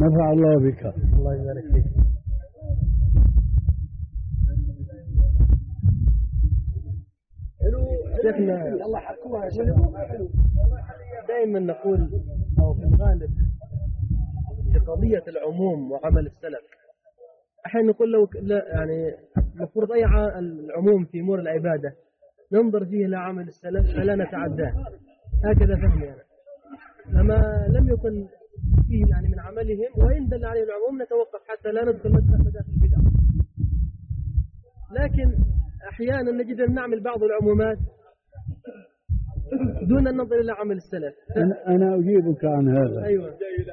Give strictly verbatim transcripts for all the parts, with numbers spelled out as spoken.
نفع الله بك. الله يبارك فيك. شيخنا الله حكوها دائما نقول أو في الغالب في قضية العموم وعمل السلف أحيانا نقول لو لا يعني المفروض أي العموم في أمور العبادة ننظر فيه إلى عمل السلف فلا نتعداه، هكذا فهمي أنا. لما لم يكن فيه يعني من عملهم وإن دل عليه العموم نتوقف حتى لا ندخل مداخل البدع. لكن أحيانا نجد أن نعمل بعض العمومات دون النظر إلى عمل السلف. أنا, أنا أجيبك عن هذا. أيوة.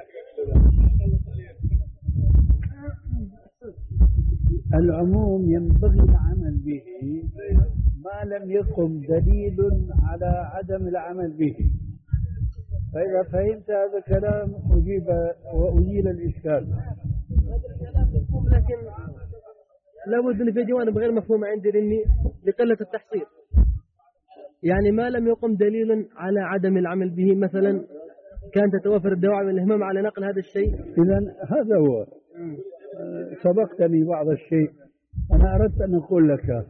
العموم ينبغي العمل به ما لم يقم دليل على عدم العمل به. فإذا فهمت هذا الكلام أجيب وأزيل الإشكال. لكن لابد أن في جوانب غير مفهومة عندي لأني لقلة التحصيل. يعني ما لم يقم دليل على عدم العمل به، مثلا كان تتوفر الدواعي والإهمام على نقل هذا الشيء. إذن هذا هو. سبقتني بعض الشيء. أنا أردت أن أقول لك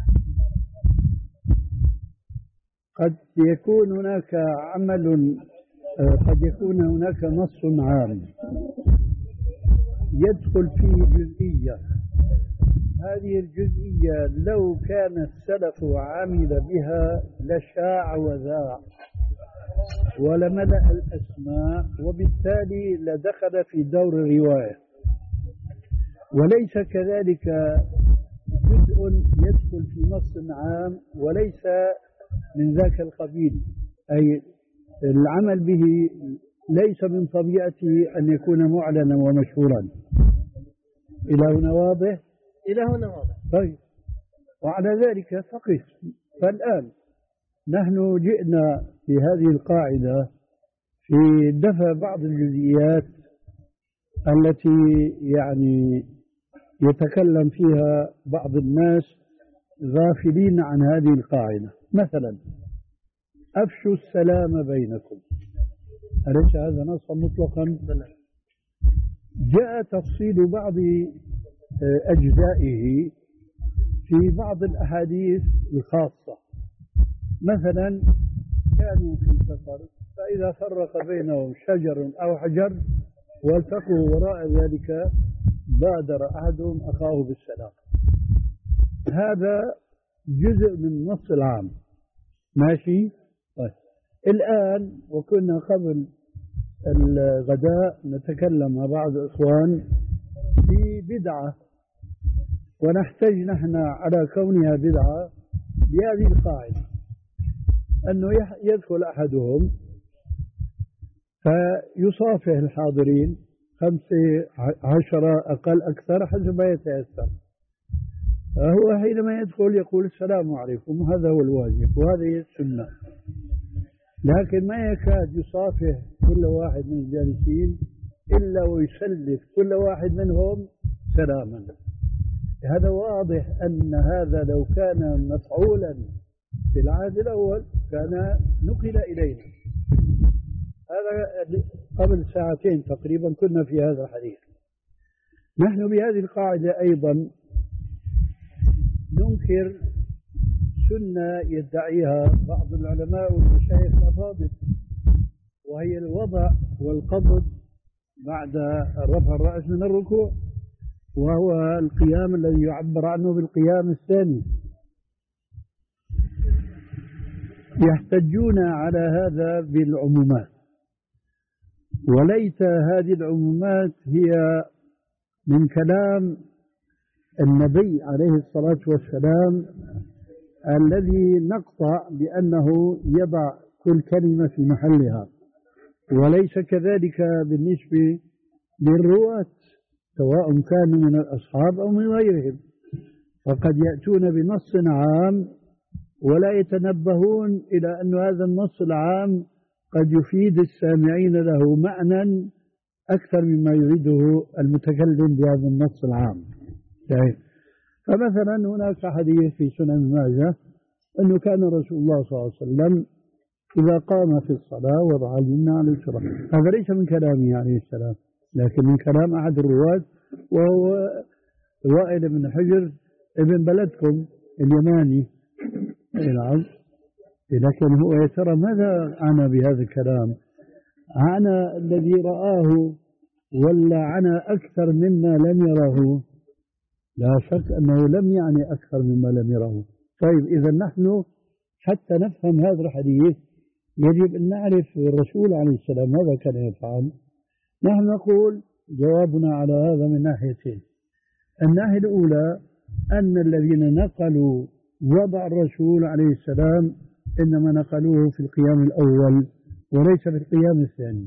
قد يكون هناك عمل، قد يكون هناك نص عام يدخل فيه جزئية. هذه الجزئية لو كان السلف عمل بها لشاع وذاع ولملأ الأسماء، وبالتالي لدخل في دور الرواية. وليس كذلك جزء يدخل في نص عام وليس من ذاك القبيل، أي العمل به ليس من طبيعته أن يكون معلنا ومشهورا. إلى هنا واضح؟ إلى هنا واضح. طيب، وعلى ذلك فقس. فالآن نحن جئنا في هذه القاعدة في دفع بعض الجزئيات التي يعني يتكلم فيها بعض الناس غافلين عن هذه القاعدة. مثلا أفشوا السلام بينكم، أليس هذا نصا مطلقا؟ جاء تفصيل بعض أجزائه في بعض الأحاديث الخاصة. مثلا كانوا في سفر فإذا فرق بينهم شجر أو حجر والتقوا وراء ذلك بادر أحدهم أخاه بالسلام. هذا جزء من النص العام، ماشي؟ طيب. الآن وكنا قبل الغداء نتكلم مع بعض الإخوان في بدعة، ونحتاج نحن على كونها بدعة بهذه القاعدة أنه يدخل أحدهم فيصافح الحاضرين خمسة عشرة أقل أكثر حسب ما يتيسر. هو حينما يدخل يقول السلام عليكم، هذا هو الواجب وهذه السنة، لكن ما يكاد يصافح كل واحد من الجالسين إلا ويسلف كل واحد منهم سلاما. هذا واضح أن هذا لو كان مفعولا في العهد الأول كان نقل إلينا. هذا قبل ساعتين تقريبا كنا في هذا الحديث. نحن بهذه القاعدة أيضا ننكر سنة يدعيها بعض العلماء والمشايخ الأفاضل، وهي الوضع والقبض بعد رفع الرأس من الركوع، وهو القيام الذي يعبر عنه بالقيام الثاني. يحتجون على هذا بالعمومات، وليس هذه العمومات هي من كلام النبي عليه الصلاة والسلام الذي نقطع بأنه يضع كل كلمة في محلها، وليس كذلك بالنسبة للرواة سواء كانوا من الأصحاب أو من غيرهم، فقد يأتون بنص عام ولا يتنبهون إلى أن هذا النص العام قد يفيد السامعين له معنى أكثر مما يريده المتكلم بهذا النص العام. فمثلا هناك حديث في سنن ماجه أنه كان رسول الله صلى الله عليه وسلم إذا قام في الصلاة وضع اليمنى على اليسرى. هذا ليس من كلامه عليه السلام، لكن من كلام أحد الرواة وهو وائل بن حجر ابن بلدكم اليماني. نعم. لكن هو يا ترى ماذا عنى بهذا الكلام؟ عنى الذي رآه ولا عنى أكثر مما لم يره؟ لا شك أنه لم يعني أكثر مما لم يره. طيب إذا نحن حتى نفهم هذا الحديث يجب أن نعرف الرسول عليه السلام ماذا كان يفعل. نحن نقول جوابنا على هذا من ناحيتين. الناحية الأولى أن الذين نقلوا وضع الرسول عليه السلام إنما نقلوه في القيام الأول وليس في القيام الثاني.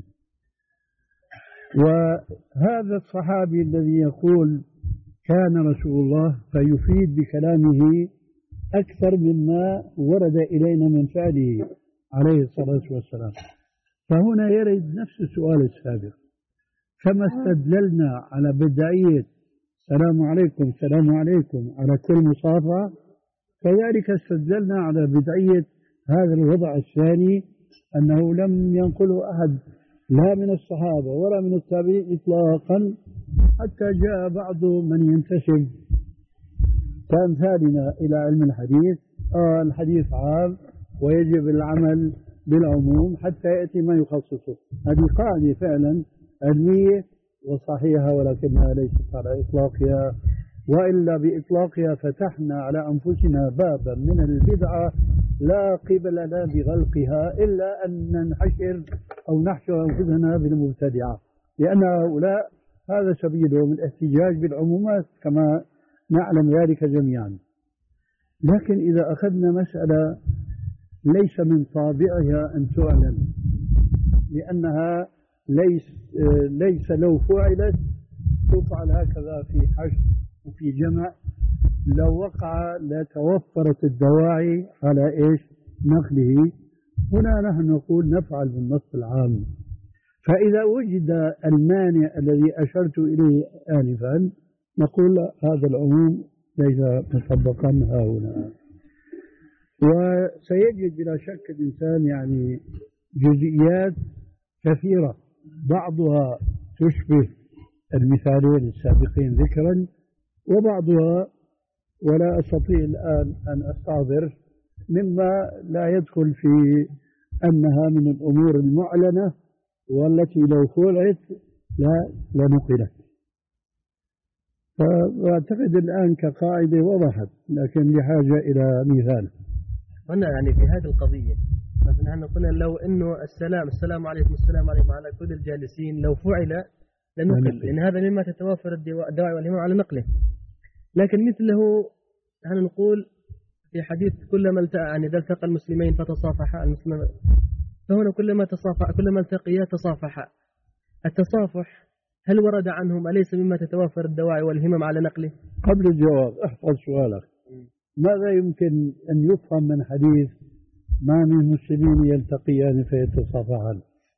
وهذا الصحابي الذي يقول كان رسول الله فيفيد بكلامه أكثر مما ورد إلينا من فعله عليه الصلاة والسلام. فهنا يرد نفس السؤال السابق، كما استدللنا على بدعية السلام عليكم السلام عليكم على كل مصافحة، كذلك استدللنا على بدعية هذا الوضع الثاني أنه لم ينقله أحد لا من الصحابة ولا من التابعين إطلاقا، حتى جاء بعض من ينتسب كأمثالنا إلى علم الحديث آه الحديث عام ويجب العمل بالعموم حتى يأتي ما يخصصه. هذه قاعدة فعلا علمية وصحيحة، ولكنها ليست على إطلاقها، وإلا بإطلاقها فتحنا على أنفسنا بابا من البدعة لا قبل لنا بغلقها إلا أن ننحشر أو نحشر أنفسنا بالمبتدعة، لأن هؤلاء هذا سبيلهم الاحتجاج بالعمومات كما نعلم ذلك جميعا. لكن إذا أخذنا مسألة ليس من طابعها أن تعلم، لأنها ليس ليس لو فعلت تفعل هكذا في حشد وفي جمع، لو وقع لتوفرت الدواعي على إيش نقله. هنا نحن نقول نفعل بالنص العام. فإذا وجد المانع الذي أشرت إليه آنفا نقول هذا العموم ليس مطبقا ها هنا. وسيجد بلا شك الإنسان يعني جزئيات كثيرة بعضها تشبه المثالين السابقين ذكرا، وبعضها ولا أستطيع الآن أن أستعذر مما لا يدخل في أنها من الأمور المعلنة والتي لو فعلت لا لنقلت. فأعتقد الآن كقاعدة وضحت، لكن بحاجة إلى مثال. هنا يعني في هذه القضية مثلا نحن قلنا لو إنه السلام السلام عليكم السلام عليكم على كل الجالسين لو فعل لنقل، لأن هذا مما تتوافر الدواعي والهمم على نقله. لكن مثله نحن نقول في حديث كلما التقى يعني إذا التقى المسلمين فتصافحا المسلمين، فهنا كلما تصافح كلما التقيا تصافحا. التصافح هل ورد عنهم أليس مما تتوافر الدواعي والهمم على نقله؟ قبل الجواب احفظ سؤالك. ماذا يمكن أن يفهم من حديث ما من مسلمين يلتقيان فيتصافحان؟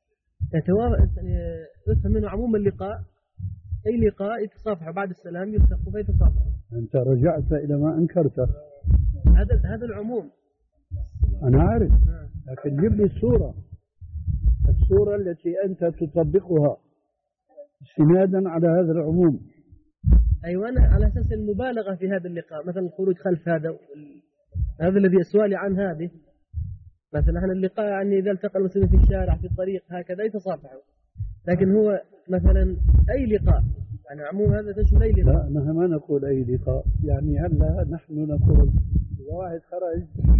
يفهم منه عموم اللقاء، أي لقاء يتصافح بعد السلام يلتقوا فيتصافحوا. أنت رجعت إلى ما أنكرته. هذا هذا العموم أنا عارف، لكن جيب لي الصورة الصورة التي أنت تطبقها استنادا على هذا العموم. أيوة أنا على أساس المبالغة في هذا اللقاء، مثلا الخروج خلف هذا هذا الذي سؤالي عن هذه، مثلا احنا اللقاء يعني إذا التقى المسلمين في الشارع في الطريق هكذا يتصافحوا، لكن هو مثلا أي لقاء يعني عموم هذا تشمل أي لقاء. لا نحن ما نقول أي لقاء، يعني هلا نحن نقول إذا واحد خرج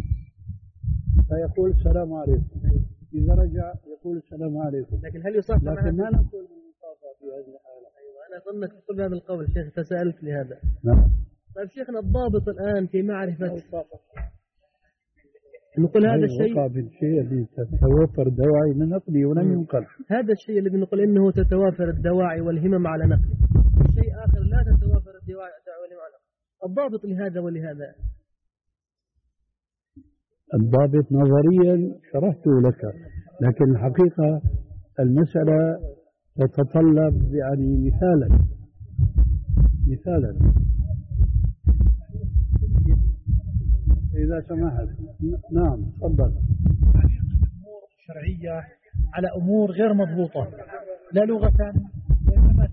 فيقول السلام عليكم، إذا رجع يقول السلام عليكم، لكن هل يصافح؟ لكن ما نقول المصافحة في هذه الحالة. أيوة أنا ظنك تقول بهذا القول شيخ فسألت لهذا. نعم. طيب شيخنا الضابط الآن في معرفة نقول هذا الشيء وقع بالشيء الذي تتوفر دواعي لنقله ولم ينقل. هذا الشيء الذي نقول إنه تتوافر الدواعي والهمم على نقله، شيء آخر لا تتوافر الدواعي والهمم على نقله. الضابط لهذا ولهذا الضابط نظريا شرحته لك، لكن الحقيقة المسألة تتطلب يعني مثالا مثالا إذا سمحت. نعم تفضل. أمور شرعية على أمور غير مضبوطة لا لغة وإنما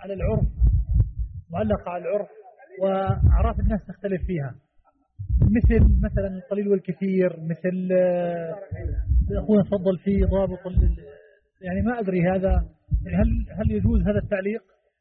على العرف، معلقة على العرف وأعراف الناس تختلف فيها، مثل مثلا القليل والكثير، مثل أخونا تفضل فيه ضابط يعني ما أدري هذا يعني هل هل يجوز هذا التعليق؟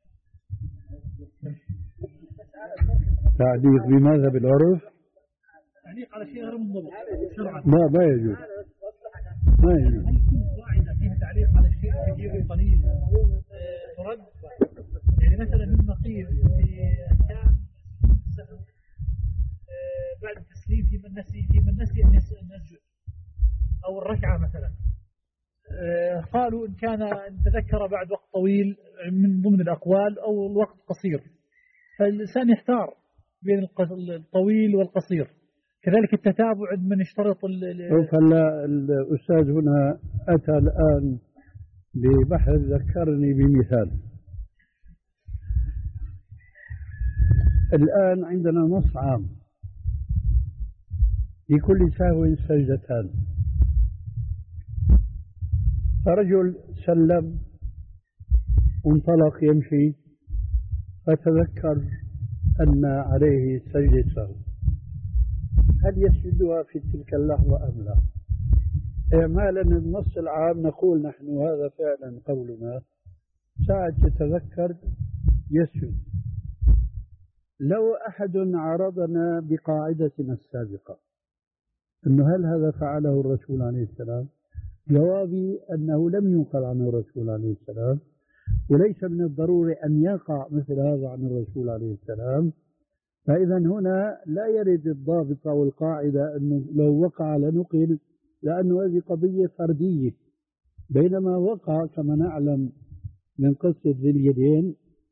تعليق بماذا بالعرف؟ تعليق على شيء غير منضبط شرعا. لا ما يجوز. ما يجوز. هل كل قاعدة فيها تعليق على الشيء الكثير والقليل ترد؟ يعني مثلا مما قيل في أحكام السهو بعد التسليم في من نسي في من نسي أن يسجد أو الركعة مثلا، قالوا إن كان إن تذكر بعد وقت طويل من ضمن الأقوال أو الوقت قصير، فالإنسان يحتار بين الطويل والقصير. كذلك التتابع من اشترط فلا الأستاذ هنا أتى الآن ببحث ذكرني بمثال. الآن عندنا نص عام لكل سهو سجدتان، فرجل سلم وانطلق يمشي فتذكر أن عليه سجدة سهو، هل يسجدها في تلك اللحظة أم لا؟ إعمالا النص العام نقول نحن هذا فعلا قولنا ساعة يتذكر يسجد. لو أحد عرضنا بقاعدتنا السابقة أنه هل هذا فعله الرسول عليه السلام؟ جوابي أنه لم ينقل عن الرسول عليه السلام، وليس من الضروري أن يقع مثل هذا عن الرسول عليه السلام. فإذا هنا لا يرد الضابط أو القاعدة أنه لو وقع لنقل، لأنه هذه قضية فردية، بينما وقع كما نعلم من قصة ذي اليدين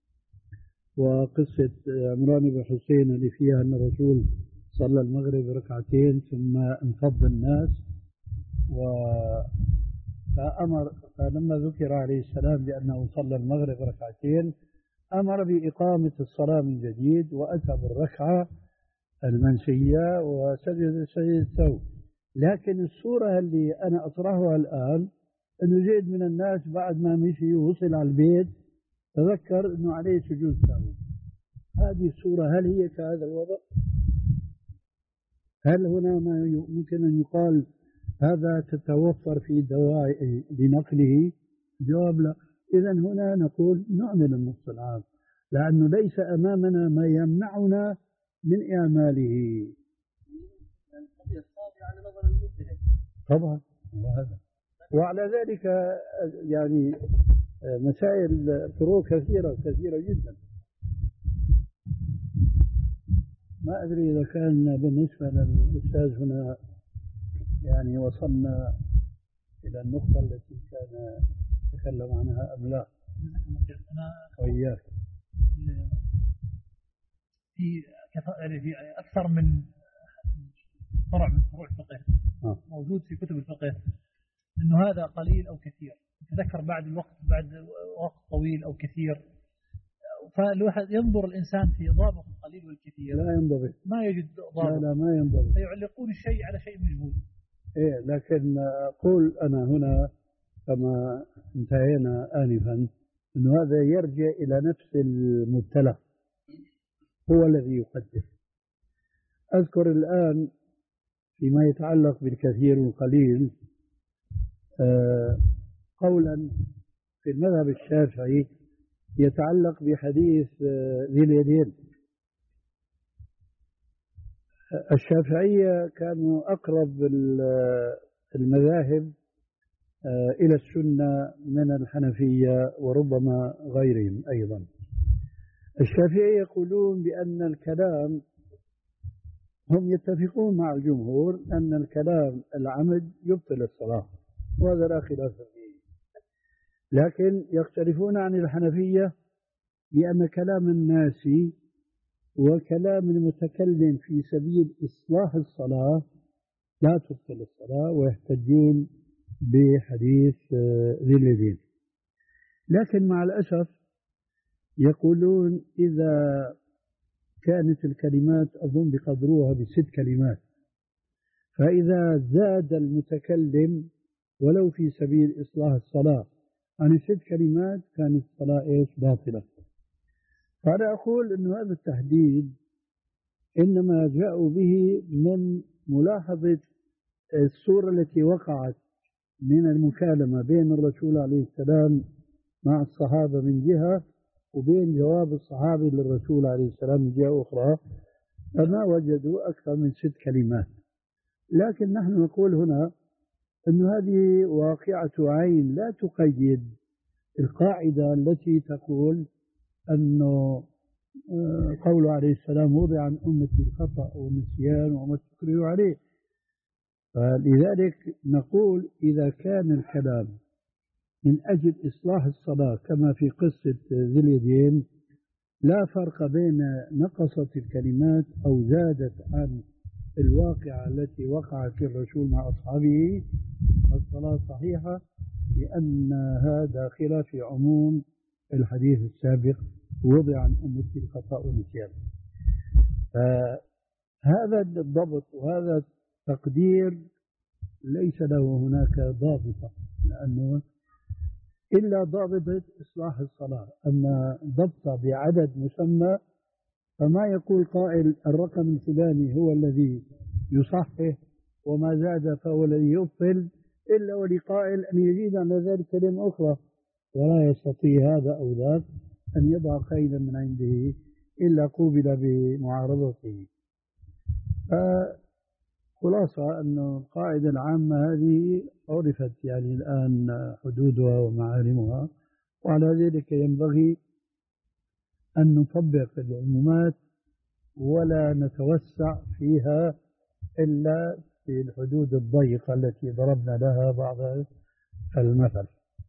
وقصة عمران بن حسين اللي فيها أن الرسول صلى المغرب ركعتين ثم انفض الناس، وأمر فلما ذكر عليه السلام بأنه صلى المغرب ركعتين أمر بإقامة الصلاة من جديد وأتى بالركعة المنسية وسجد سجد السهو. لكن الصورة اللي أنا أطرحها الآن أنه زيد من الناس بعد ما مشي ووصل على البيت تذكر أنه عليه سجود سهو. هذه الصورة هل هي كهذا الوضع؟ هل هنا ما ممكن أن يقال هذا تتوفر في دواعي لنقله؟ جواب لا. إذا هنا نقول نعمل النص العام، لأنه ليس أمامنا ما يمنعنا من إعماله. طبعا وهذا وعلى ذلك يعني مسائل فروق كثيرة كثيرة جدا. ما أدري إذا كان بالنسبة للأستاذ هنا يعني وصلنا إلى النقطة التي كان يتكلم عنها أم لا؟ أنا وإياك في في أكثر من فرع من فروع الفقه آه. موجود في كتب الفقه إنه هذا قليل أو كثير، تذكر بعد الوقت بعد وقت طويل أو كثير، فالواحد ينظر الإنسان في ضابط القليل والكثير لا ينضبط، ما يجد ضابط. لا لا ما ينضبط، فيعلقون الشيء على شيء مجهول. إيه لكن أقول أنا هنا كما انتهينا آنفا أنه هذا يرجع إلى نفس المبتلى هو الذي يقدر. أذكر الآن فيما يتعلق بالكثير والقليل آه قولا في المذهب الشافعي يتعلق بحديث آه ذي اليدين. الشافعية كانوا أقرب المذاهب آه إلى السنة من الحنفية وربما غيرهم أيضا. الشافعية يقولون بأن الكلام، هم يتفقون مع الجمهور أن الكلام العمد يبطل الصلاة، وهذا لا خلاف فيه، لكن يختلفون عن الحنفية بأن كلام الناس وكلام المتكلم في سبيل إصلاح الصلاة لا تبطل الصلاة، ويحتجون بحديث ذي اليدين. لكن مع الأسف يقولون إذا كانت الكلمات أظن بقدروها بست كلمات، فإذا زاد المتكلم ولو في سبيل إصلاح الصلاة عن ست كلمات كانت الصلاة إيش باطلة. فأنا أقول أن هذا التحديد إنما جاءوا به من ملاحظة الصورة التي وقعت من المكالمة بين الرسول عليه السلام مع الصحابة من جهة، وبين جواب الصحابي للرسول عليه السلام من جهة أخرى، فما وجدوا أكثر من ست كلمات. لكن نحن نقول هنا أن هذه واقعة عين لا تقيد القاعدة التي تقول أنه قوله عليه السلام وضع عن أمتي الخطأ والنسيان وما استكرهوا عليه. فلذلك نقول إذا كان الكلام من أجل إصلاح الصلاة كما في قصة ذي اليدين، لا فرق بين نقصت الكلمات أو زادت عن الواقعة التي وقعت في الرسول مع أصحابه، الصلاة صحيحة، لأن هذا داخل في عموم الحديث السابق وضع عن أمتي الخطأ والنسيان. فهذا الضبط وهذا التقدير ليس له هناك ضابطة، لأنه إلا ضابطة إصلاح الصلاة. أما ضبطة بعدد مسمى فما يقول قائل الرقم الفلاني هو الذي يصحح وما زاد فهو الذي يبطل، إلا ولقائل أن يزيد على ذلك كلمة أخرى، ولا يستطيع هذا أو ذاك أن يضع قيدا من عنده إلا قوبل بمعارضته. فخلاصة أن القاعدة العامة هذه عرفت يعني الآن حدودها ومعالمها، وعلى ذلك ينبغي أن نطبق العمومات ولا نتوسع فيها إلا في الحدود الضيقة التي ضربنا لها بعض المثل.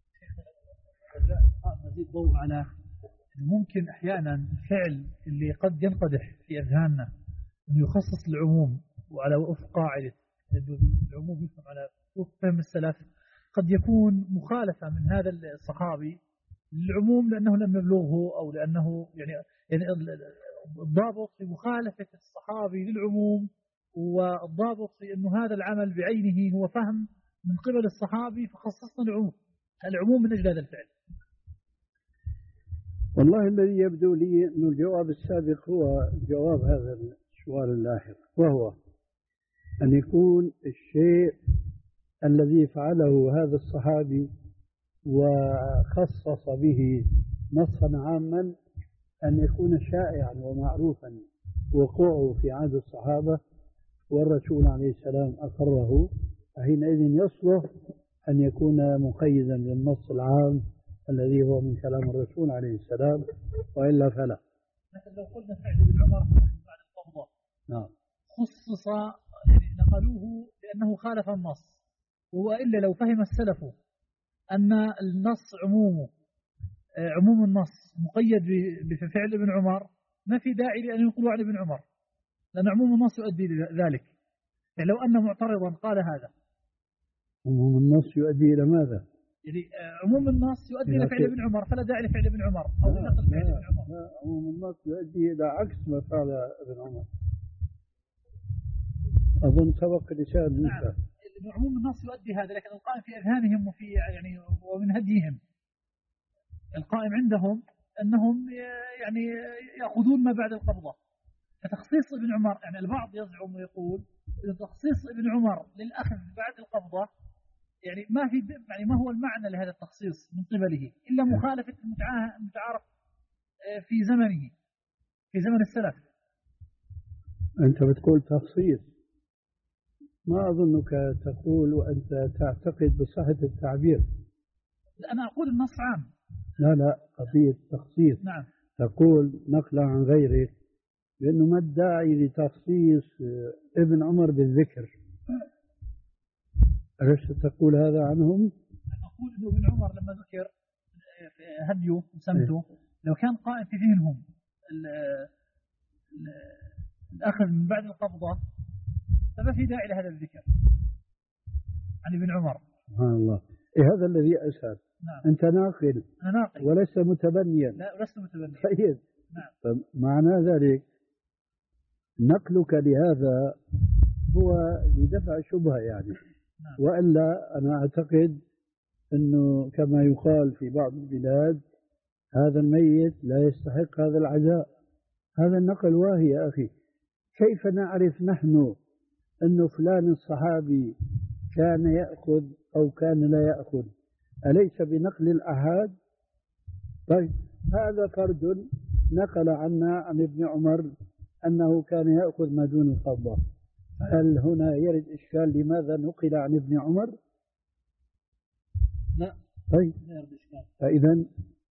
نزيد ضوء على ممكن أحيانا الفعل اللي قد ينقدح في أذهاننا أن يخصص العموم، وعلى وفق قاعدة العموم يفهم على وفق فهم السلف، قد يكون مخالفة من هذا الصحابي للعموم لأنه لم يبلغه، أو لأنه يعني يعني الضابط في مخالفة الصحابي للعموم، والضابط في أنه هذا العمل بعينه هو فهم من قبل الصحابي فخصصنا العموم العموم من أجل هذا الفعل. والله الذي يبدو لي أن الجواب السابق هو جواب هذا السؤال اللاحق، وهو أن يكون الشيء الذي فعله هذا الصحابي وخصص به نصا عاما أن يكون شائعا ومعروفا وقوعه في عهد الصحابة والرسول عليه السلام أقره، فحينئذ يصلح أن يكون مقيدا بالنص العام الذي هو من كلام الرسول عليه السلام، وإلا فلا. مثل لو قلنا فعل ابن عمر بعد القبضة، نعم، خصص يعني نقلوه لأنه خالف النص، وإلا لو فهم السلف أن النص عمومه عموم النص مقيد بفعل ابن عمر، ما في داعي لأن ينقلوا عن ابن عمر، لأن عموم النص يؤدي ذلك. يعني لو أن معترضا قال هذا، عموم النص يؤدي إلى ماذا؟ يعني عموم النص يؤدي إلى فعل ابن عمر، فلا داعي لفعل ابن عمر أو لنقل فعل ابن عمر. لا، عموم النص يؤدي إلى عكس ما فعل ابن عمر. أظن سبق لسان موسى. نعم، عموم النص يؤدي هذا، لكن القائم في أذهانهم وفي يعني ومن هديهم القائم عندهم أنهم يعني يأخذون ما بعد القبضة. فتخصيص ابن عمر، يعني البعض يزعم ويقول إن تخصيص ابن عمر للأخذ بعد القبضة يعني ما في يعني ما هو المعنى لهذا التخصيص من قبله إلا مخالفة المتعارف في زمنه في زمن السلف. أنت بتقول تخصيص، ما أظنك تقول وأنت تعتقد بصحة التعبير. لا، أنا أقول النص عام. لا لا، قضية تخصيص. نعم. تقول نقلا عن غيره، لأنه ما الداعي لتخصيص ابن عمر بالذكر؟ ألست تقول هذا عنهم؟ أقول أنه ابن عمر لما ذكر هديه وسمته، لو كان قائم في ذهنهم الأخذ من بعد القبضة فما في داعي لهذا الذكر عن ابن عمر. سبحان الله، إيه هذا الذي أسهل. نعم. أنت ناقل. أنا ناقل ولست متبنيا. لا، لست متبنيا. طيب. نعم. فمعنى ذلك نقلك لهذا هو لدفع شبهة يعني. نعم. وإلا أنا أعتقد أنه كما يقال في بعض البلاد هذا الميت لا يستحق هذا العزاء. هذا النقل واهي يا أخي. كيف نعرف نحن أن فلان الصحابي كان يأخذ أو كان لا يأخذ؟ أليس بنقل الأحاد؟ طيب هذا فرد نقل عنا عن ابن عمر أنه كان يأخذ ما دون القبضة. هل هنا يرد إشكال لماذا نقل عن ابن عمر؟ لا. طيب فإذا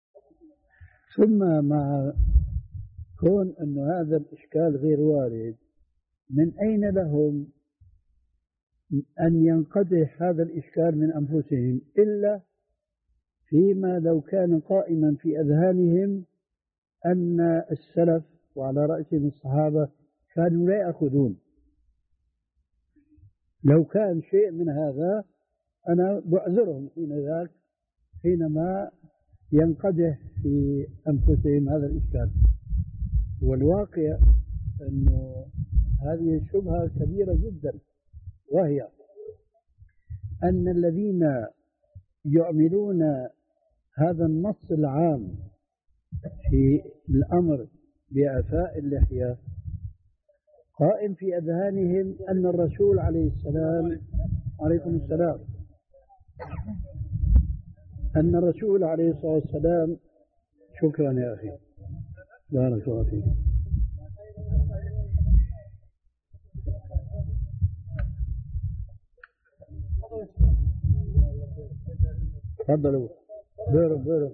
ثم مع كون أن هذا الإشكال غير وارد، من أين لهم أن ينقدح هذا الإشكال من أنفسهم إلا فيما لو كان قائما في أذهانهم أن السلف وعلى رأسهم الصحابة كانوا لا يأخذون. لو كان شيء من هذا أنا بعذرهم حين ذاك حينما ينقدح في أنفسهم هذا الإشكال. والواقع أنه هذه الشبهة كبيرة جدا، وهي أن الذين يعملون هذا النص العام في الأمر بإعفاء اللحية قائم في أذهانهم أن الرسول عليه السلام عليكم السلام أن الرسول عليه الصلاة والسلام شكرا يا أخي بارك الله فيك. تفضلوا بيروا بيروا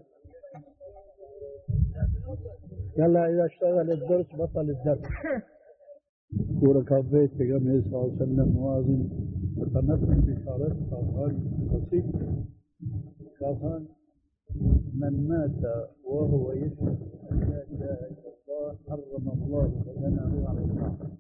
يلا إذا اشتغل الدرس بطل الدرس. كورة كافيت بيغمبر صلى الله عليه وسلم موازن وتنفذ بشارة كافان بسيط. كافان من مات وهو يشهد أن لا إله إلا الله حرم الله بدنه على النار.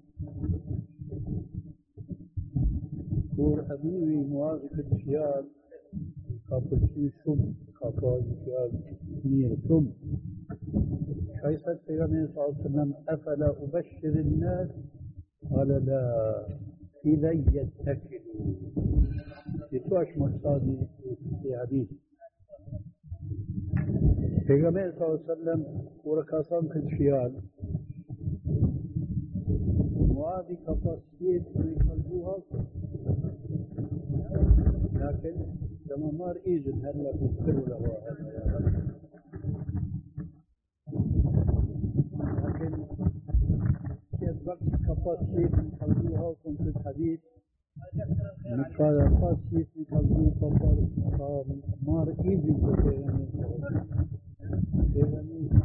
كور حبيبي موازن الشيال كافل شيء سم كافل شيال نير سم. كيف بيغمبر صلى الله عليه وسلم أفلا أبشر الناس؟ قال لا إذا يتكلوا. يتواش مقصادي في حديث پیغمبر صلی اللہ علیہ وسلم ورکاسان كالشيال وهذه كفاسية يخلقوها، لكن لما مار إيجن هلا بيذكروا له هذا، لكن كيف بقى كفاسية يخلقوها وكم في الحديث نقال كفاسية يخلقوها فقال مار إيجن بيغمبر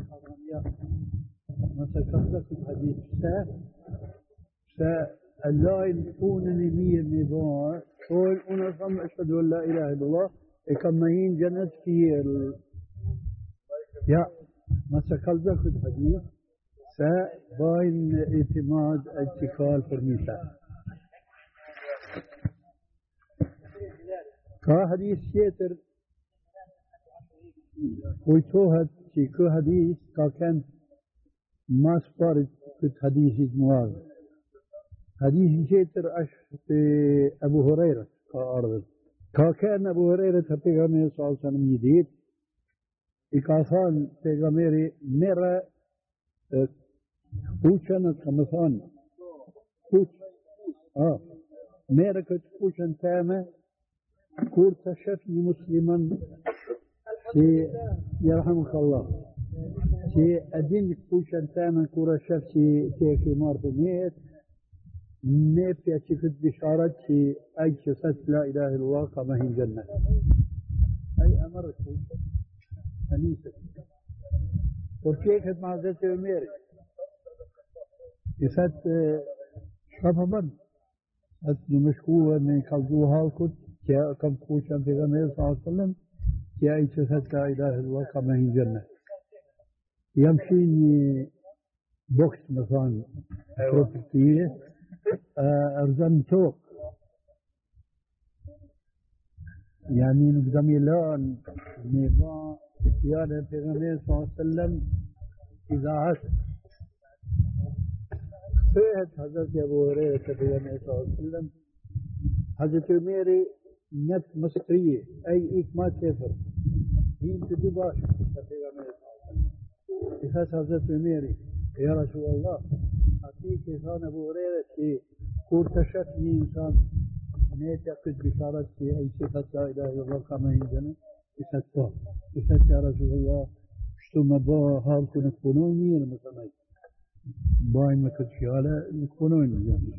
مثلا كذا في الحديث سا سا الله يكونني مية ميبار قول أنا صم أشهد أن لا إله إلا الله كما ين جنت في ال... يا مثلا كذا في الحديث سا باين اعتماد اتكال فرميسا كا حديث شيتر ويتوهد في كو حديث كا كان ما سبارت كت حديث معاذ حديث شيتر أش في أبو هريرة كأرض كان أبو هريرة پیغمبر صلى الله عليه وسلم يديد إكافان پیغمبر مرة كوشن كمثان كوش آه مرة كت كوشن تامة كورت شفي مسلما شيء يرحمك الله شيء أدين كوشن تامن كورا شف شيء تيكي مار بميت ميت يأتي في البشارة شيء أي شخص لا إله إلا الله كما هي الجنة أي أمر كوشن أنيسة وكيف مع ذات المير يسات شفبا أتني مشكوة من كالجوها الكت جاء كم كوشن في غمير صلى الله عليه وسلم يا أي شخص لا إله إلا الله كما هي الجنة يمشيني بوكس مثلا بروبرتيه أرزان توك يعني نقدم يلان نظام ياله في غمير صلى الله عليه وسلم إذا عش فيهت حضرت أبو هريرة في غمير صلى الله عليه وسلم حضرت ميري نت مصرية أي إيك ما تفر hinë të dy bashkë të pejgamberit sallallahu alaihi wasallam. I tha Hazrat Umeri, ja Rasulullah, ati ke thënë Abu Hurajra që kur të shef një insan ne të këtë bisharat që ai që thot la ilaha illallah ka më hindënë, i tha po. I tha ja Rasulullah, kështu më bë halku nuk punojnë mirë më thënë. Bajnë me këtë fjale, nuk punojnë mirë.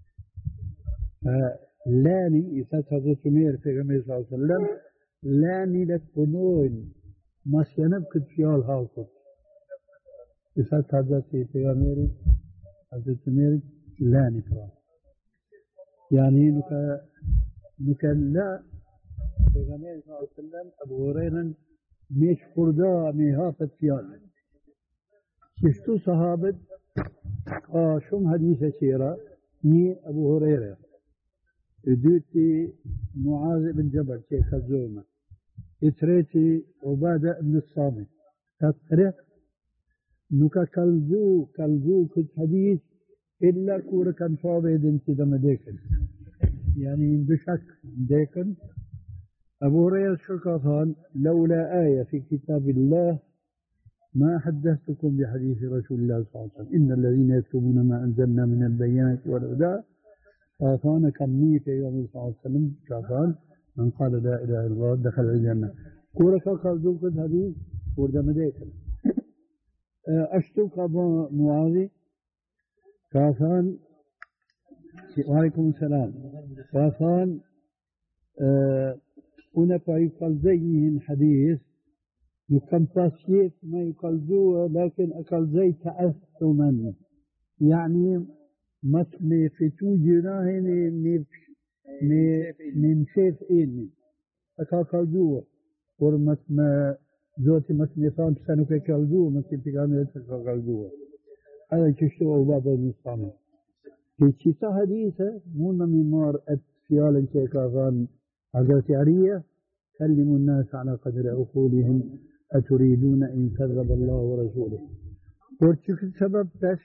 Lani, i tha Hazrat Umeri pejgamberi sallallahu alaihi wasallam, lani le të punojnë mas janë këtë fjallë halkut. I tha Hazrat pejgamberi, Hazrat Umeri, lani pra. Yani nuk nuk e la pejgamberi sallallahu alaihi wasallam Abu Hurairën me shpurda me hapet fjallë. Qështu sahabët ka shumë hadithe qera, një Abu Huraira, i dyti Muaz ibn Jabal që e khazojme, i treti Ubada ibn Samit, ka tre nuk ka kalzu, kalzu këtë hadith illa kur kanë fabe edhe në që dhe më dekën. Yani ndëshak ndekën. Abu Huraira që ka thonë, laula aja fi kitabillah ما حدثتكم بحديث رسول الله صلى الله عليه وسلم إن الذين يكتبون ما أنزلنا من البينات والهدى كافان كمية يوم صلى الله عليه وسلم كافان من قال لا إله إلا الله دخل الجنة كورك قال ذوق الحديث ورد مديكا أشتوك أبو معاذي كافان وعليكم السلام كافان أنا فايقال زيهن حديث nuk kam pas jetë me i kalzua, lakin e kalzoj të astumen. Yani, mas me fitu gjirahin e me mshef ilmi. E ka kalzua. Por mas me, zoti mas me thamë pëse nuk e kalzua, mas i pejgamberit e ka kalzua. Edhe qështu u bada në samë. Që qita hadithe, mund me marë atë fjallën që e ka thënë Hazreti Aria, كلموا الناس على قدر عقولهم أتريدون إن كذب الله ورسوله. ورشك السبب بس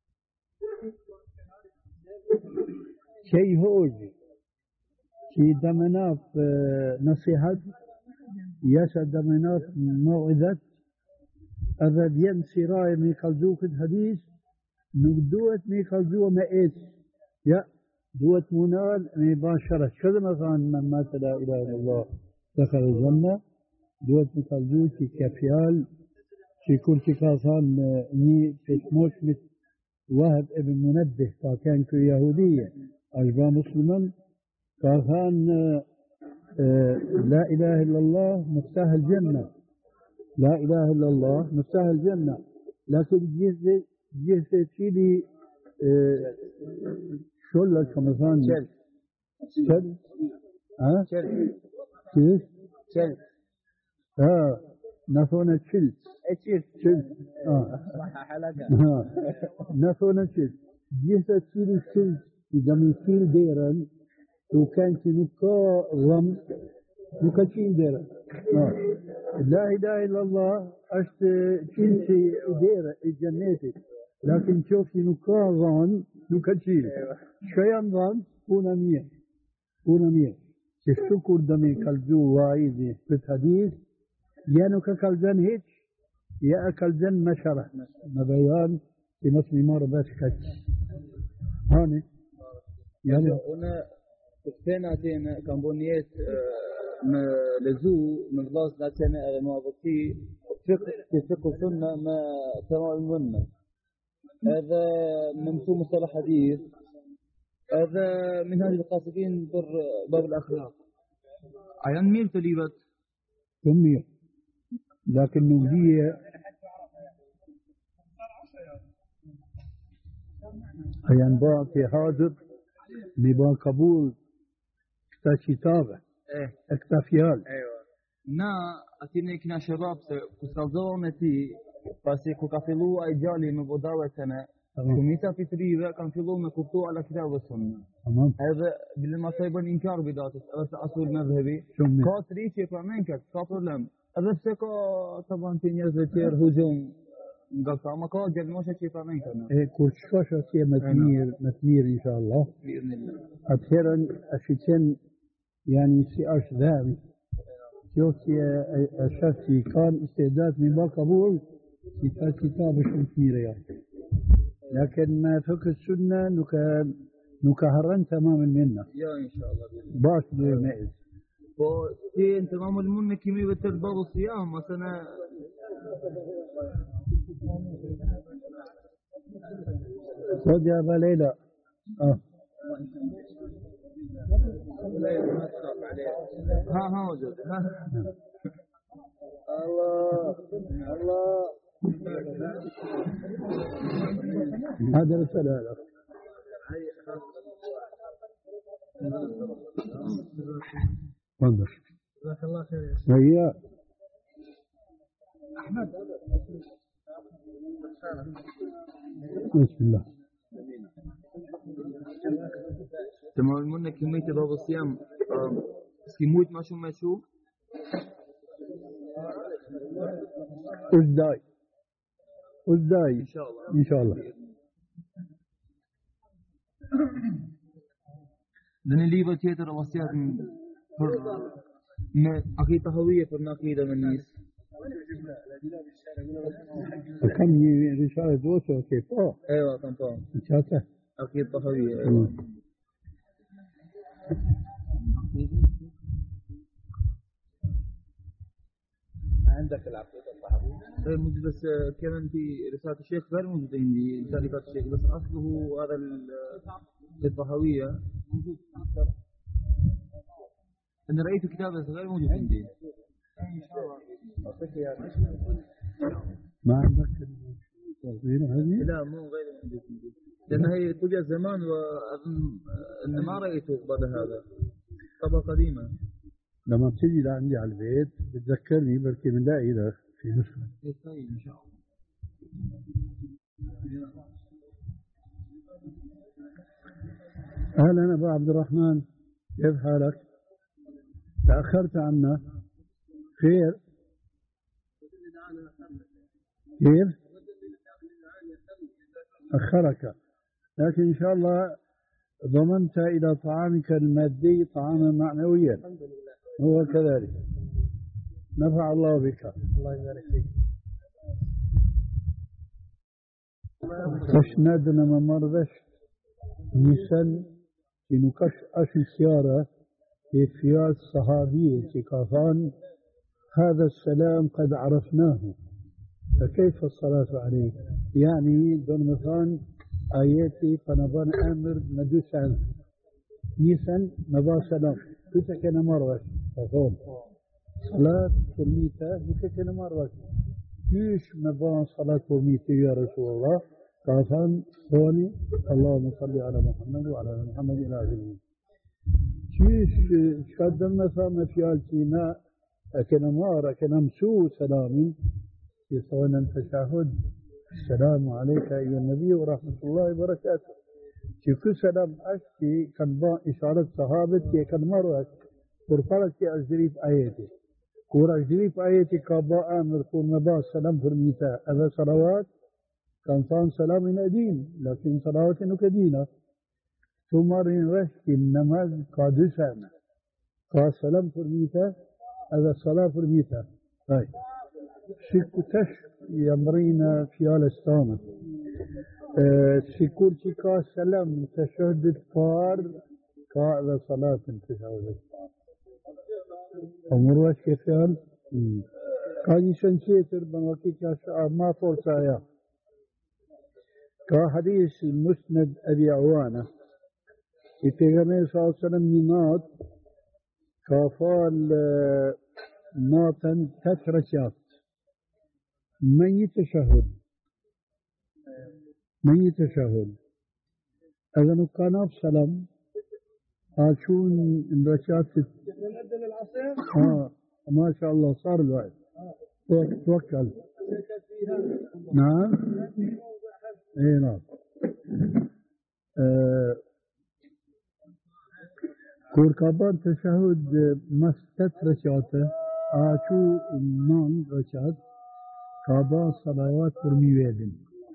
شيء هوج شيء دمناف نصيحة يسا دمناف موعظة أذا بين سراي من خلزوك الحديث نبدوت من خلزوك ما إيش يا دوت منال مباشرة شذا مثلا من مات لا إله إلا الله دخل الجنة دوت مخلزوك كفيال في كل كاسان ني بسموش مثل وهب ابن منبه كان يهودية أشباه مسلما كان لا إله إلا الله مفتاح الجنة لا إله إلا الله مفتاح الجنة لكن جهة جهة تشيلي شو لك كمثان شل شل ها شل كيف شل اه نثونا شل اشيل شل اه صح حلقة ها نثونا شل جهة تشيلي شل إذا من شيل ديرا وكان نكا غم نكا شيل ديرا آه. لا إله إلا الله أشت شيل شيء ديرا الجنة لكن شوفي نكا غم نكا شيل شيئا غم كونا مية كونا مية الشكر دمي كالجو وايدي في الحديث يا نكا كالجن هيك يا كالجن مشرة مبيان في مصر مار بس كتش هاني يعني أنا كنا تينا كمبونيات ما لزو من غلاس لا تينا ما بقي فقه فقه سنة ما تمام منا هذا من ثم مصطلح حديث هذا من هذه القاصدين بر باب الأخلاق أيضا ميل تليبت كمية لكن نبيه أيان با في حاضر نبا قبول كتا كتابة إيه كتا فيال أيوة نا أتينا كنا شباب كسرزونتي بس كوكافيلو أيجالي من بداوة سنة كميتا في تريبة كان في ضوء مكتوب على كتاب السنة تمام هذا بالما صيبا إنكار بذاته بس أصول مذهبي شمي كاتري شيء فمنك كاتر لم هذا بسكو طبعا تنيا زتير هجوم قال كما كات جل موشة شيء فمنك إيه كورشوشة سي متمير متمير إن شاء الله بإذن الله أخيرا أشيتين يعني سي أش ذامي يوصي الشخصي كان استعداد من ما قبول كتاب كتاب شمس ريال، لكن ما فك السنة نك نكهرن تماما منا يا إن شاء الله باش بمائز وفي أنت ما ملمون كمية بترباب الصيام مثلا خذ يا أبا ليلى آه. ها ها وجد ها الله الله هذا رسالة هذا تفضل جزاك الله خير. هيا أحمد بسم الله. تمام منا كمية باب الصيام سكيموت ما شو ما شو أزداي أزداي إن شاء الله إن شاء الله. لأن اللي بتشيتر وصيات فر ما عقيدة هوية فر عقيدة من الناس كم رسالة دوسة كيف آه أيوة كم فاهم شاته عقيدة هوية أيوة. عندك العقيدة الصحابية؟ غير موجود بس كمان في رسالة الشيخ غير موجودة عندي تعليقات الشيخ بس أصله هذا الطحاوية موجود أكثر. أنا رأيت كتابه غير موجود عندي. ما عندك التصوير هذه؟ لا مو غير موجود عندي لأن هي طبع زمان وأظن أن ما رأيته بعد هذا طبعة قديمة. لما بتيجي لعندي على البيت بتذكرني بركي بنلاقي لك في نسخة. طيب إن شاء الله. أهلا أبو عبد الرحمن، كيف حالك؟ تأخرت عنا. خير؟ كيف؟ أخرك، لكن إن شاء الله ضمنت إلى طعامك المادي طعاما معنويا. هو كذلك. نفع الله بك. الله يبارك فيك. كش نادنا ممرش نسن إنكش أشي سيارة في فيال صحابية كافان هذا السلام قد عرفناه فكيف الصلاة عليه؟ يعني دون مثلا آياتي فنبان أمر مدوس عنه نسن مبا سلام بتكن مروش فقوم صلاة كلميته بتكن مروش يش مبا صلاة كلميته يا رسول الله كافان ثاني اللهم صل على محمد وعلى آل محمد إلى آخره. شيش شقدم مثلا في الكينا أكنمار أكنمسو سلام يصون التشهد السلام عليك أيها النبي ورحمة الله وبركاته. شكو سلام أشتي كان با إشارة صحابة كان مروك فرقلت أجريب آياتي كور أجريب آياتي كابا آمر كور مبا سلام فرميتا هذا صلوات كان صان سلام أدين لكن صلوات نكدينة ثم رشك النماز قادسانا قال سلام فرميتا هذا الصلاة فرميتا هاي شكتش يمرينا في الاسلام سيكون كا سلام تشهد الفار كا صلاة تشهد الفار أمر وش كيفان كان يشنسيتر بنوكي كا ما فرصة يا كا حديث مسند أبي عوانة في پیغمبر صلى الله عليه وسلم نات كافال ناتن تترشات من يتشهد من يتشهد إذا نكان بسلام عاشون رشات آه ما شاء الله صار الوقت توكل نعم اي نعم آه كوركابان تشهد مستت رشاته عاشو نان رشات كابا صلوات فرميويدن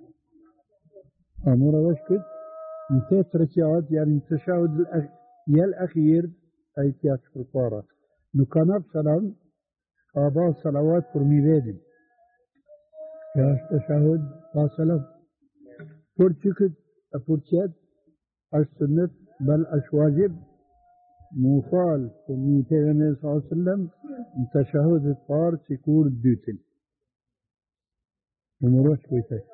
أمور وشكت انتهت ركعات يعني التشهد يا الأخير أي تياك في الطارة نكنا بسلام آبا صلوات فرميبادن يا تشهد فاصلة فرشكت فرشات السنة بل أش واجب موفال فرمي تيغمي صلى الله عليه وسلم تشهد الطار سيكور الدوتل ومروش كويتك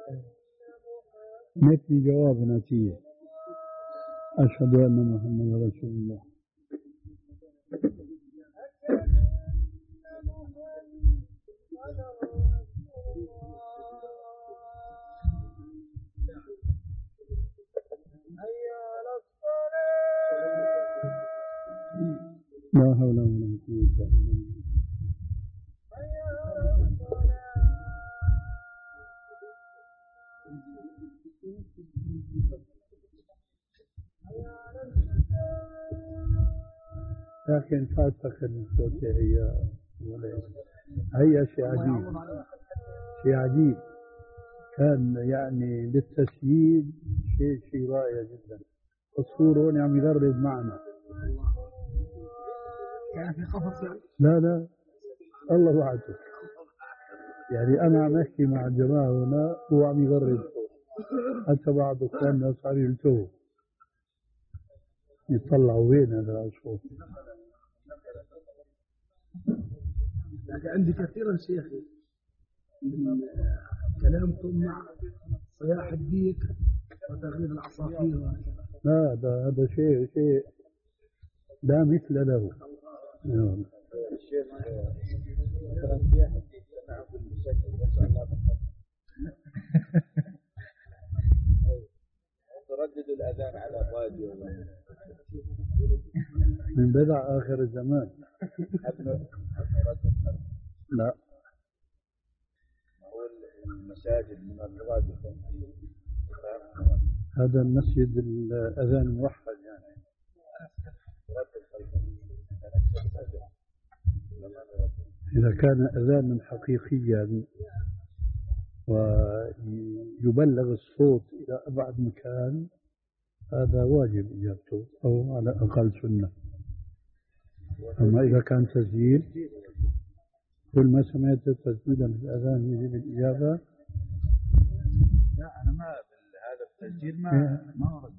متني جواب نتيجة أشهد أن محمد رسول الله. لا حول ولا قوة إلا بالله. لكن فاتك الصوت هي ولا هي شيء عجيب شيء عجيب كان يعني للتسجيل شيء شيء رائع جدا. الصور هون عم يغرد معنا كان في قفص. لا لا الله وعدك يعني أنا عم أحكي مع الجماعة هنا هو عم يغرد حتى بعض إخواننا صار يلتوه يطلعوا وين هذا الصوت. لكن عندي كثيرا شيخي من كلامكم مع صياح الديك وتغيير العصافير. لا هذا هذا شيء شيء لا مثل له. نعم. الشيخ مثلا صياح الديك سمعه في المسجد ما شاء الله ترددوا الأذان على الراديو من بدع آخر الزمان. لا هو المساجد من الراديو هذا المسجد الأذان موحد يعني إذا كان أذانا حقيقيا ويبلغ الصوت إلى أبعد مكان هذا واجب إجابته أو على الأقل سنة. أما إذا كان تسجيل كل ما سمعت تسجيلا في الأذان يجب الإجابة. لا أنا ما هذا التسجيل ما ما ورد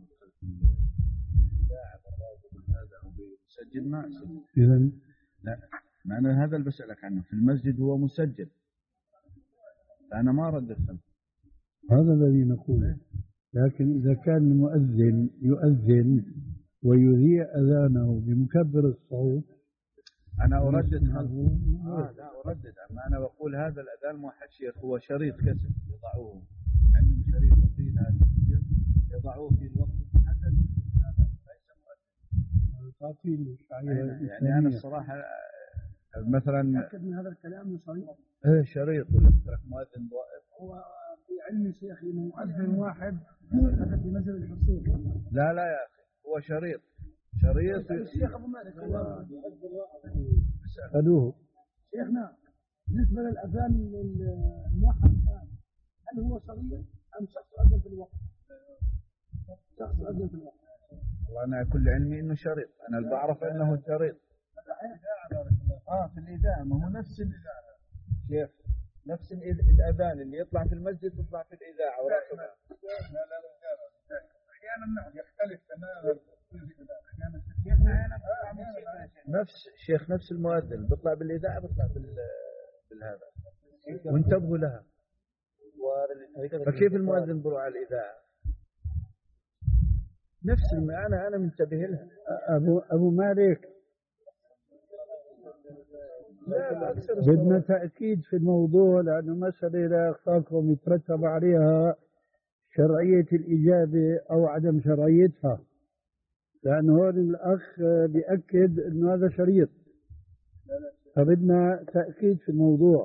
هذا مسجل ما إذا لا معنى هذا اللي بسألك عنه في المسجد هو مسجل أنا ما ردت هذا الذي نقوله. لكن إذا كان المؤذن يؤذن ويذيع أذانه بمكبر الصوت أنا أردد آه لا أردد أما أنا بقول هذا الأذان موحد شيخ هو شريط كسر يضعوه عندهم شريط طويل يضعوه في الوقت المحدد هذا ليس مؤذن. يعني أنا الصراحة مثلا أكد من هذا الكلام صحيح. إيه شريط ولا مؤذن ضائع. هو في علم شيخي إنه مؤذن واحد في مسجد الحسين. لا لا يا أخي هو شريط شريط الشيخ أبو مالك هو خذوه. شيخنا بالنسبة للأذان الموحد الآن هل هو شريط أم شخص أذن في الوقت؟ شخص أذن في الوقت. والله أنا كل علمي إنه شريط أنا اللي بعرف إنه شريط. آه في الإذاعة ما هو نفس الإذاعة شيخ نفس الأذان اللي يطلع في المسجد يطلع في الإذاعة ورا لا لا لا أحيانا يختلف تماما نفس شيخ نفس المؤذن بيطلع بالإذاعة بيطلع بالهذا وانتبهوا لها. فكيف المؤذن بروح على الإذاعة نفس المعنى أنا منتبه لها. أبو أبو مالك بدنا تأكيد في الموضوع لأنه مسألة لا يخفاكم يترتب عليها شرعية الإجابة أو عدم شرعيتها. لأنه هون الأخ بيأكد أنه هذا شريط فبدنا تأكيد في الموضوع.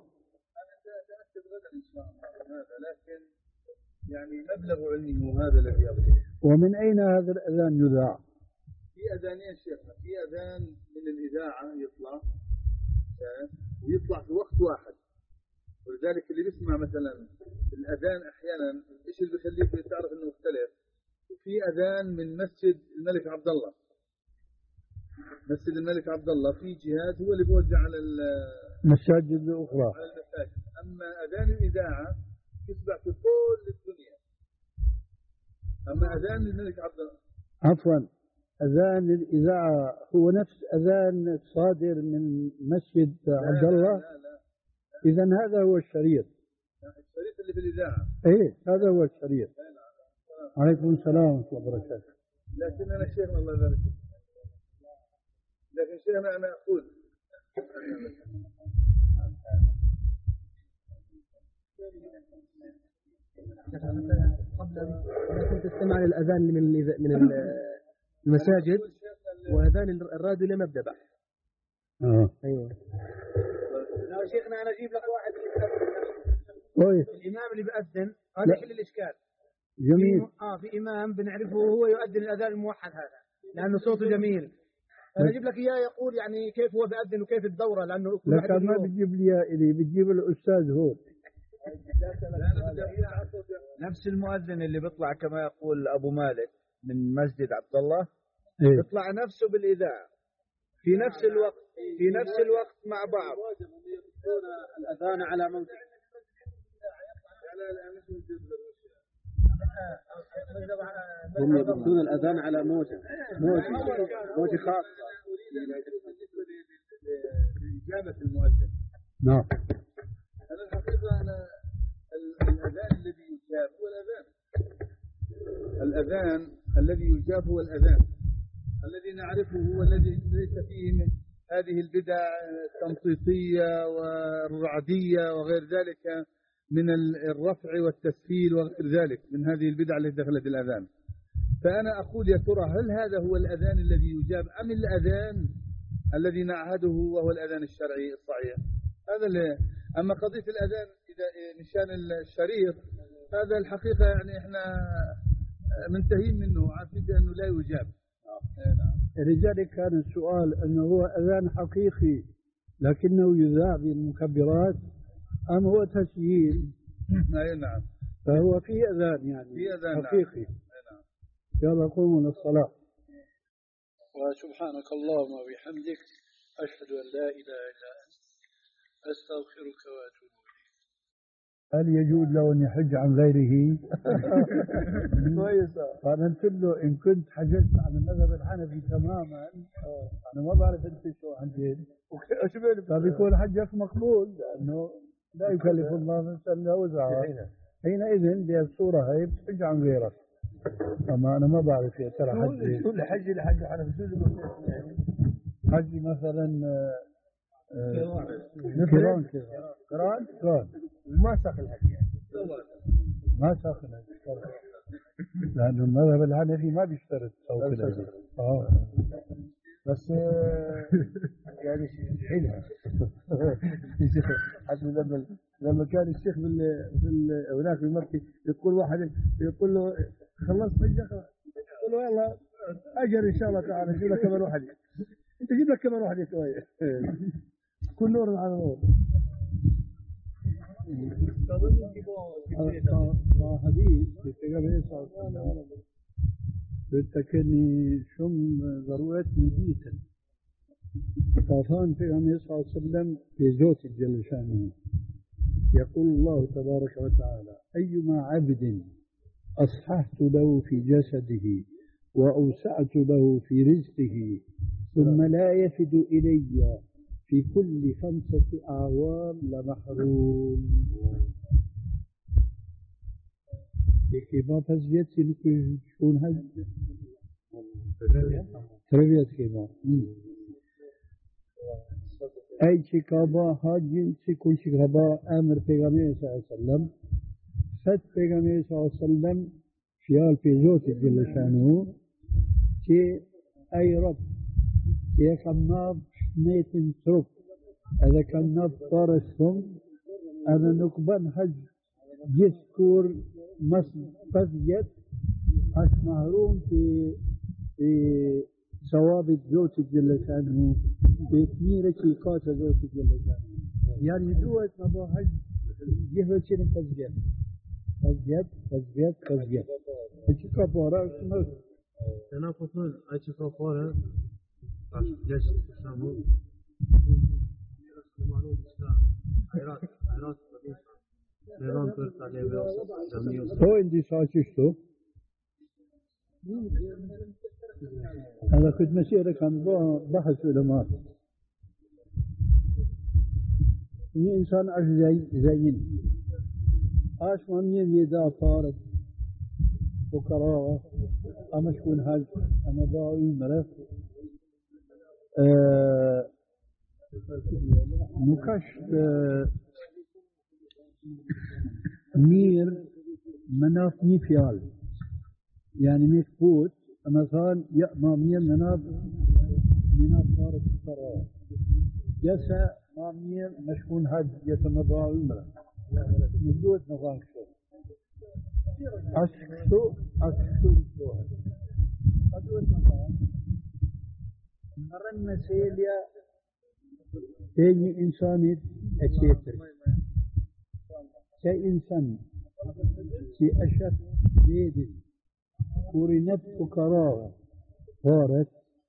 لكن يعني مبلغ علمه هذا الذي أبدأ. ومن أين هذا الأذان يذاع؟ في أذانين شيخنا في أذان من الإذاعة يطلع ويطلع في وقت واحد ولذلك اللي بيسمع مثلا الأذان أحيانا إيش اللي بيخليك تعرف إنه مختلف. وفي أذان من مسجد الملك عبد الله مسجد الملك عبد الله في جهات هو اللي بيوزع على المساجد الأخرى. على المساجد. أما أذان الإذاعة يسمع في كل الدنيا. أما أذان الملك عبد الله عفوا أذان الإذاعة هو نفس أذان صادر من مسجد عبد الله. إذا هذا هو الشريط. الشريط اللي في الإذاعة. إيه هذا هو الشريط. عليكم السلام ورحمة الله وبركاته. لكن أنا شيخنا الله يبارك فيك. لكن شيخنا أنا أقول قبل أن كنت تستمع للأذان من من المساجد وأذان الراديو لم يبدأ بعد. آه. أيوه. لا شيخنا أنا أجيب لك واحد كويس. الإمام اللي بيأذن هذا يحل الإشكال. جميل. في آه في إمام بنعرفه هو يؤذن الأذان الموحد هذا لأنه صوته جميل. أنا أجيب لك إياه يقول يعني كيف هو بيأذن وكيف الدورة لأنه لكن ما بتجيب لي إلي بتجيب الأستاذ هو. نفس المؤذن اللي بيطلع كما يقول أبو مالك من مسجد عبد الله إيه؟ بيطلع نفسه بالإذاعة في نفس الوقت في نفس الوقت مع بعض. الأذان على موت هم يقصدون الأذان على موجة موجة موجة خاصة لإجابة المؤذن. نعم. أنا الحقيقة أنا الأذان الذي يجاب هو الأذان. الأذان الذي يجاب هو الأذان الذي نعرفه هو الذي ليس فيه من هذه البدع التنطيطية والرعدية وغير ذلك من الرفع والتسهيل وغير ذلك من هذه البدع التي دخلت الأذان. فأنا أقول يا ترى هل هذا هو الأذان الذي يجاب أم الأذان الذي نعهده وهو الأذان الشرعي الصحيح؟ هذا اللي أما قضية الأذان إذا نشان الشريط هذا الحقيقة يعني إحنا منتهين منه عارفين بأنه لا يجاب. لذلك كان السؤال أنه هو أذان حقيقي لكنه يذاع بالمكبرات أم هو تسجيل؟ أي نعم. فهو في أذان يعني في أذان حقيقي. نعم. يلا قوموا للصلاة. وسبحانك اللهم وبحمدك أشهد أن لا إله إلا أنت أستغفرك وأتوب إليك. هل يجوز له أن يحج عن غيره؟ كويسة. فأنا قلت له إن كنت حجزت عن المذهب الحنفي تماما أنا ما بعرف أنت شو حجيت. فبيكون حجك مقبول لأنه لا يكلف الله نفسا إلا وسعها. حينئذ بهالصورة هي بتحج عن غيرك. أما أنا ما بعرف يا ترى حج شو اللي حج اللي حج حنفي شو اللي حج مثلا كيران كذا كيران كيران ما ساق الحج يعني ما ساق الحج لأنه المذهب الحنفي ما بيشترط صوت الحج. آه بس يعني حلو حتى لما لما كان الشيخ في هناك في مكة يقول واحد يقول له خلصت حجة يقول له يلا أجل إن شاء الله تعالى نجيب لك كمان واحد أنت جيب لك كمان واحد شوية كل نور على نور. حديث في قبل صلى الله عليه وسلم بتكني شم ضرورة مديتا طافان في قبل صلى الله عليه وسلم في زوت جل شانه يقول الله تبارك وتعالى أيما عبد أصححت له في جسده وأوسعت له في رزقه ثم لا يفد إلي في كل خمسة أعوام لمحروم. كيما فزيت سنك شون هج تربيت كيما أي شكابا حاجين سكون شكابا أمر پیغمبر صلى الله عليه وسلم ست پیغمبر صلى الله عليه وسلم فيال في زوت جل شانه كي أي رب كي خناب شنيت ترك هذا كان ناب طارسهم أنا نقبن حج جسكور مصر فزيت أش مهروم في في ثواب زوت جل شانه في تميرة شيقات زوت جل شانه يعني دوت نبو حج جهة شنو فزيت فزيت فزيت فزيت هيك كفارة اسمه تنافسون أي كفارة ليش تسمون معلومة الإسلام عراق عراق إيران ترك عليه بوسط جميع تو عندي ساعة هذا كنت مسيرة كان بحث علماء إني إنسان عش زي زين عاش مامين يدا طارق وكراوة أما شكون هاج أما باعوا المرف أه نكاش أه مير مناف نيفيال يعني مكبوت مثلا مامير مناف مناف طارق وكراوة يسا مامير مشكون هاج يتمضى المرف مدوت نظام شو أشكو أشكو شو أدوت نظام مرن مسيليا تيجي إنساني أشيتر شيء إنسان شيء أشد بيد كورينت فكراء فارت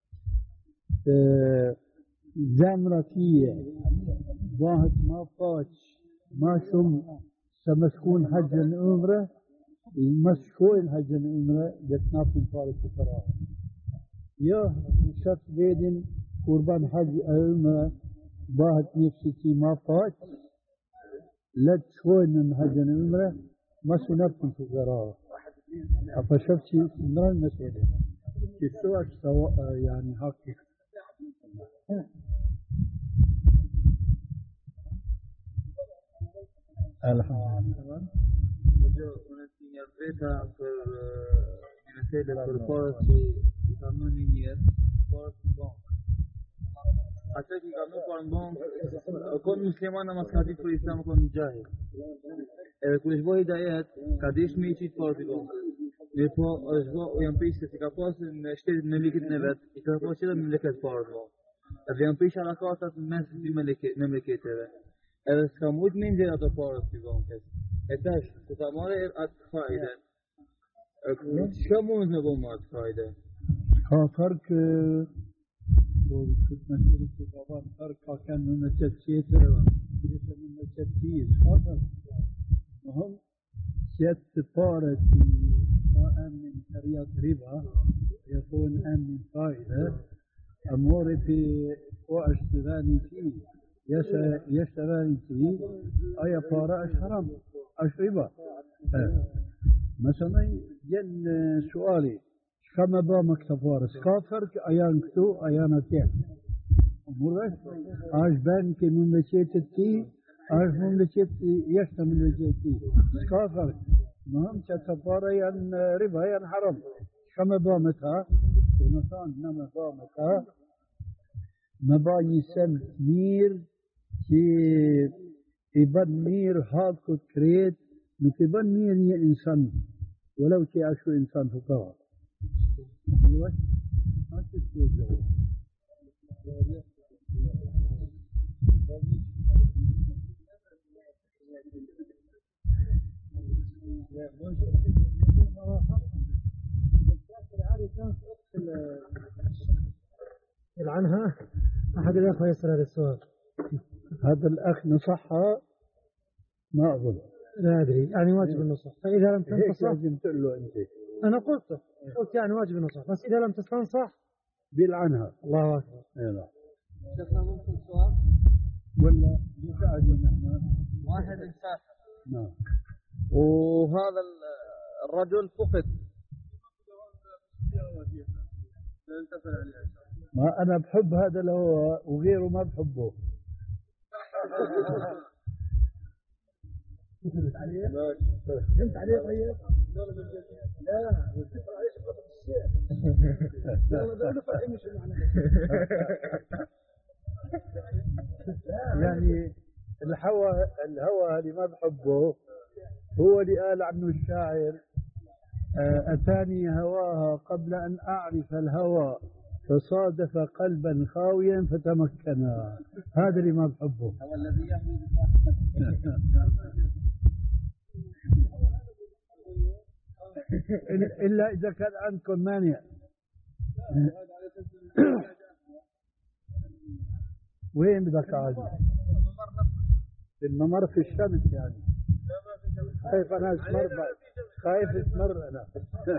زمرتية ظاهت ما فاتش ما شم سمسكون حجا عمره المسكون حجا عمره جتناكم فارت فكراء يا شخص بيدن قربان حج عمره ظاهت نفسي ما فاتش لا تشوين حجا عمره ما سنبكم فكراء أفشفتي نرى المسألة كسوش سواء يعني حقي الحمد لله una signora per una sede per forti canonier forti bon حتى كي قاموا قرنبون كون مسلمان ما خديت في الإسلام كون جاهل كل شوي هدايات قديش ميشي فورتي بون يبقى أشبه وينبيش تكابوس نشتري مملكة نبات يكابوس إلى مملكة فورتي بون ينبيش على كاسة الناس في مملكة مملكة تبع بس كمود من جرا تفورتي بون كذا إتاش تتمر أتفايدة شو مو نقول ما أتفايدة فرق وكنت مسؤول في طبعا فرق كان من التسيير من التسيير خاطر مهم سيادة بارة قائم من شريعة ربا يكون أم من فائدة أمور في واشتغاني فيه يشتغاني فيه أي بارة أش حرام أش ربا مثلا جن سؤالي كما با مكتفارس كافر أيان كتو أيان كيف أمور عاش بان كي مملكة تي عاش مملكة يشتا مملكة تي كافر مهم كتفار أيان ربا أيان حرام كما با متى مثلا نما با متى مباني سم مير كي إبن مير هاد كت كريت نكبن مير ني إنسان ولو كي عاشو إنسان فقار الله ما تستوجب يلعنها أحد الأخوة يسأل هذا السؤال. هذا الأخ نصحها ما أظن لا أدري يعني واجب النصح فإذا لم تنصح لازم تقول له أنت أنا قلت قلت يعني واجب النصح بس إذا لم تستنصح بيلعنها الله أكبر. لا شفنا ممكن سؤال ولا يساعدنا احنا واحد مسافر نعم وهذا الرجل فقد ما أنا بحب هذا الهوى وغيره ما بحبه فهمت عليه؟ فهمت عليه طيب؟ لا وتفر عليه شغلة الشيء والله ده نفع مش يعني الهوى الهوى اللي ما بحبه هو اللي قال عنه الشاعر أتاني هواها قبل أن أعرف الهوى فصادف قلبا خاويا فتمكنا هذا اللي ما بحبه هو الذي يحمي إلا إذا كان عندكم مانع وين بدك عادي؟ في الممر في الشمس يعني. خايف أنا أسمر بعد. خايف أسمر أنا.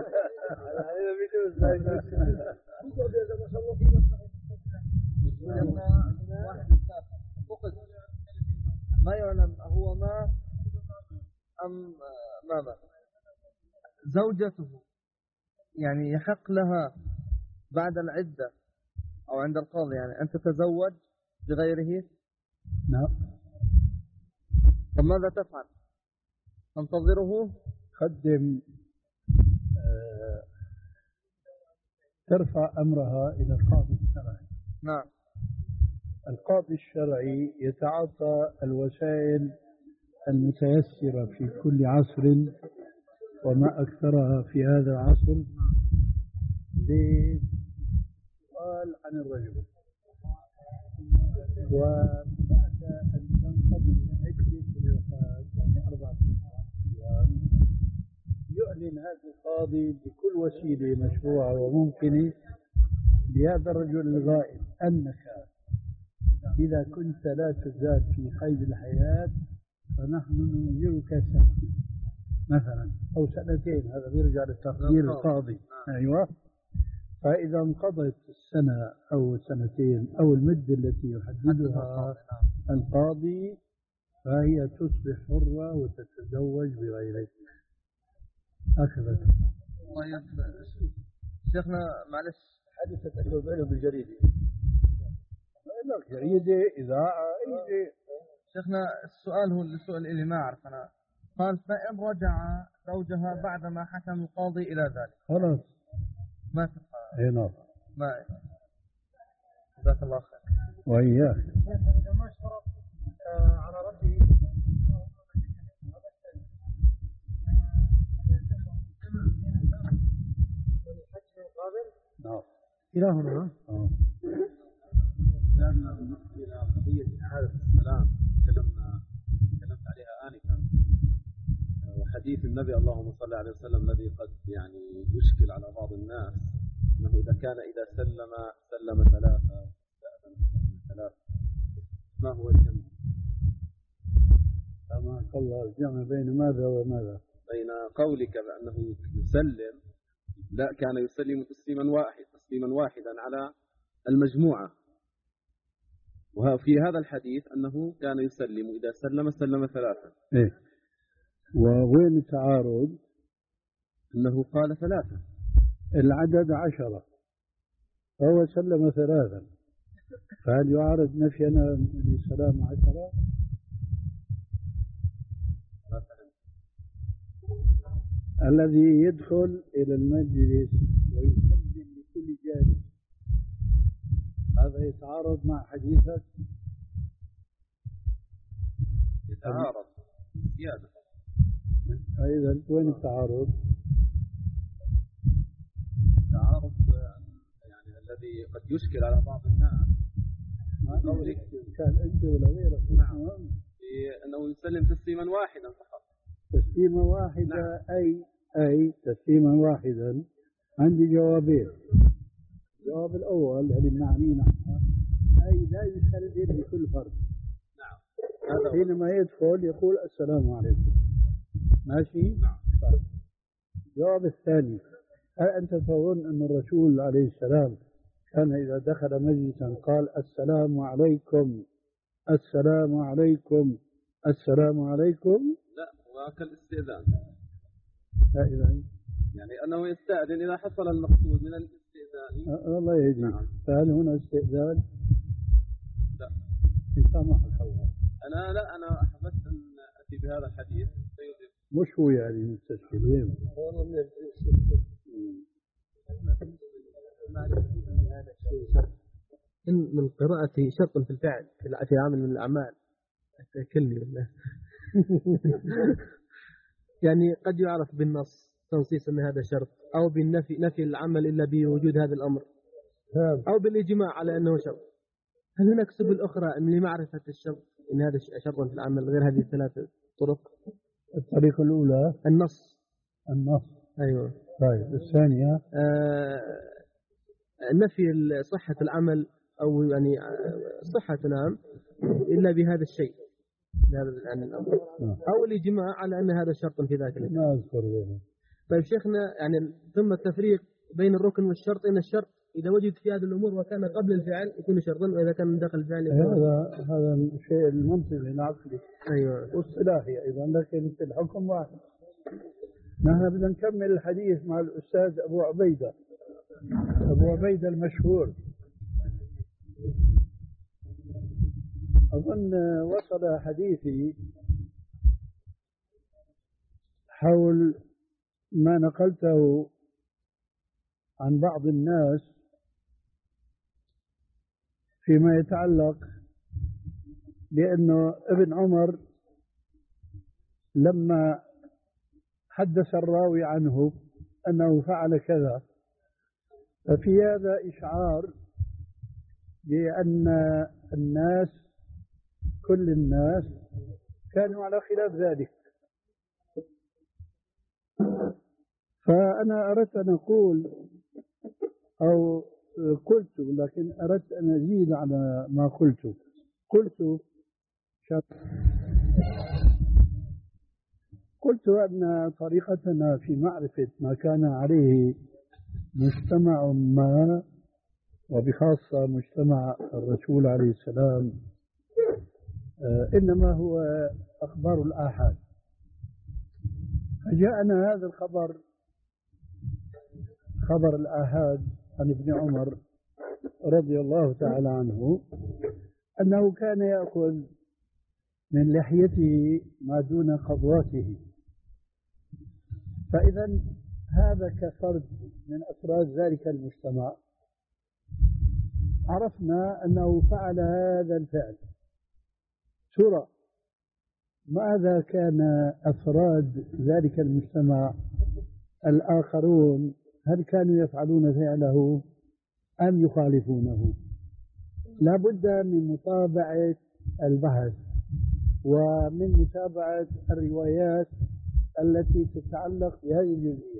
ما يعلم هو ما أم ما ما زوجته يعني يحق لها بعد العدة أو عند القاضي يعني أن تتزوج بغيره؟ نعم. طب ماذا تفعل؟ تنتظره؟ قدم آه ترفع أمرها إلى القاضي الشرعي. نعم. القاضي الشرعي يتعاطى الوسائل المتيسرة في كل عصر وما أكثرها في هذا العصر للسؤال عن الرجل، وبعد أن تنقضي عدة الوفاة يعني أربعة أيام يعلن هذا القاضي بكل وسيلة مشروعة وممكنة لهذا الرجل الغائب أنك إذا كنت لا تزال في قيد الحياة فنحن ننذرك سنة مثلا أو سنتين، هذا بيرجع لتقدير القاضي. أيوة. فإذا انقضت السنة أو سنتين أو المدة التي يحددها القاضي فهي تصبح حرة وتتزوج بغيرك. أخذت. طيب شيخنا معلش حدثت أشهر بعينه بالجريدة. جريدة إذاعة أي شيء. شيخنا السؤال هو السؤال اللي ما أعرف أنا. قال فإن رجع زوجها بعدما حكم القاضي إلى ذلك خلاص ما تبقى. أي نعم. ما جزاك الله خير. وإياك. إذا ما اشترط على ربه نعم. إلى هنا. آه. إلى قضية إعادة السلام تكلمنا تكلمت عليها آنفا، وحديث النبي اللهم صل عليه وسلم الذي قد يعني يشكل على بعض الناس أنه إذا كان إذا سلم سلم ثلاثة ثلاثة ما هو الجمع؟ أما الله الجمع بين ماذا وماذا؟ بين قولك بأنه يسلم لا كان يسلم تسليما واحد تسليما واحدا على المجموعة، وفي هذا الحديث أنه كان يسلم إذا سلم سلم ثلاثة. إيه. ووين التعارض؟ أنه قال ثلاثة العدد عشرة فهو سلم ثلاثا، فهل يعارض نفينا لسلام عشرة؟ الذي يدخل إلى المجلس ويسلم لكل جانب هذا يتعارض مع حديثك؟ يتعارض زيادة. أيضا وين التعارض؟ التعارض يعني الذي قد يشكل على بعض الناس قولك كان أنت ولا غيرك. نعم. أنه يسلم تسليما واحدا فقط. تسليما واحدا. نعم. أي أي تسليما واحدا. عندي جوابين. الجواب الأول اللي بنعنيه نحن أي لا يسلم لكل فرد. نعم. حينما يدخل يقول السلام عليكم. ماشي؟ نعم. طيب. الجواب الثاني هل أنت تظن أن الرسول عليه السلام كان إذا دخل مجلسا قال السلام عليكم السلام عليكم السلام عليكم؟ لا، هو كالاستئذان. إذا يعني أنه يستأذن إذا حصل المقصود من الاستئذان. الله يهديك. نعم. فهل هنا استئذان؟ لا. سامحك الله. أنا لا أنا أحببت أن أتي بهذا الحديث. مش هو يعني مستشكل وين؟ إن من قراءة شرط في الفعل في عمل من الأعمال أتكلم بالله. يعني قد يعرف بالنص تنصيص أن هذا شرط أو بالنفي نفي العمل إلا بوجود هذا الأمر أو بالإجماع على أنه شرط. هل هناك سبل أخرى لمعرفة الشرط إن هذا شرط في العمل غير هذه الثلاث طرق؟ الطريقة الأولى النص. النص. أيوة. طيب الثانية آه نفي صحة العمل أو يعني صحة تنام إلا بهذا الشيء، يعني الأمر، أو الإجماع على أن هذا شرط في ذاك الإجماع. ما أذكر ذلك. طيب شيخنا، يعني ثم التفريق بين الركن والشرط، إن الشرط إذا وجد في هذه الأمور وكان قبل الفعل يكون شرطا، وإذا كان من داخل الفعل يكون هذا هذا الشيء المنطقي العقلي. أيوة. والصلاحي أيضا، لكن الحكم واحد. نحن بدنا نكمل الحديث مع الأستاذ أبو عبيدة أبو عبيدة المشهور. أظن وصل حديثي حول ما نقلته عن بعض الناس فيما يتعلق بأنه ابن عمر لما حدث الراوي عنه أنه فعل كذا، ففي هذا إشعار بأن الناس كل الناس كانوا على خلاف ذلك. فأنا أردت أن أقول أو قلت، لكن أردت أن أزيد على ما قلت قلت قلت أن طريقتنا في معرفة ما كان عليه مجتمع ما، وبخاصة مجتمع الرسول عليه السلام، إنما هو أخبار الآحاد. فجاءنا هذا الخبر، خبر الآحاد عن ابن عمر رضي الله تعالى عنه، أنه كان يأخذ من لحيته ما دون قضواته. فإذا هذا كفرد من أفراد ذلك المجتمع عرفنا أنه فعل هذا الفعل. ترى ماذا كان أفراد ذلك المجتمع الآخرون؟ هل كانوا يفعلون فعله أم يخالفونه؟ لا بد من متابعة البحث ومن متابعة الروايات التي تتعلق بهذه الجزئية،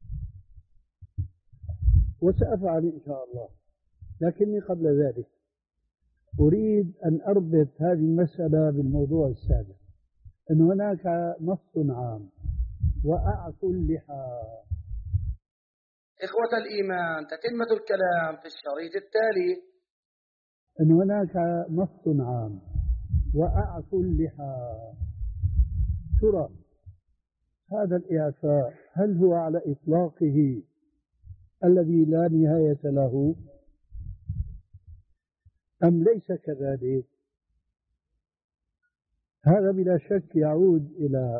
وسأفعل إن شاء الله. لكني قبل ذلك أريد أن أربط هذه المسألة بالموضوع السابق، أن هناك نص عام وأعفوا اللحى. إخوة الإيمان، تتمة الكلام في الشريط التالي. أن هناك نص عام وأعفوا اللحى. ترى هذا الإعفاء هل هو على إطلاقه الذي لا نهاية له أم ليس كذلك؟ هذا بلا شك يعود إلى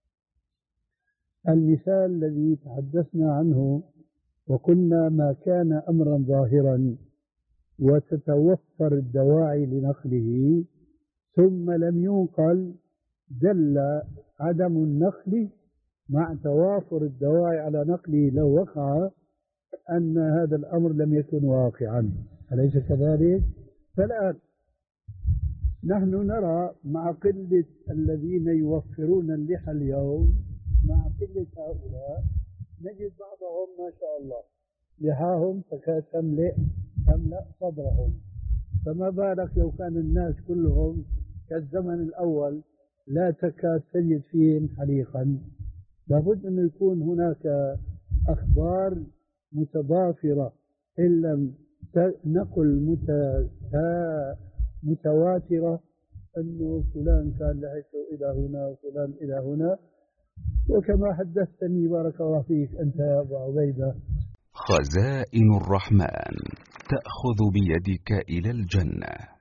المثال الذي تحدثنا عنه وقلنا ما كان أمرا ظاهرا وتتوفر الدواعي لنقله ثم لم ينقل، دل عدم النقل مع توافر الدواعي على نقله لو وقع أن هذا الأمر لم يكن واقعا، أليس كذلك؟ فالآن نحن نرى مع قلة الذين يوفرون اللحى اليوم، مع قلة هؤلاء نجد بعضهم ما شاء الله لحاهم تكاد تملئ تملأ صدرهم، فما بالك لو كان الناس كلهم كالزمن الأول لا تكاد تجد فيهم حليقا. لابد أن يكون هناك أخبار متضافرة إن لم نقل متواترة أنه فلان كان لحيته إلى هنا وفلان إلى هنا. وكما حدثتني بارك الله فيك أنت يا أبو عبيدة، خزائن الرحمن تأخذ بيدك إلى الجنة.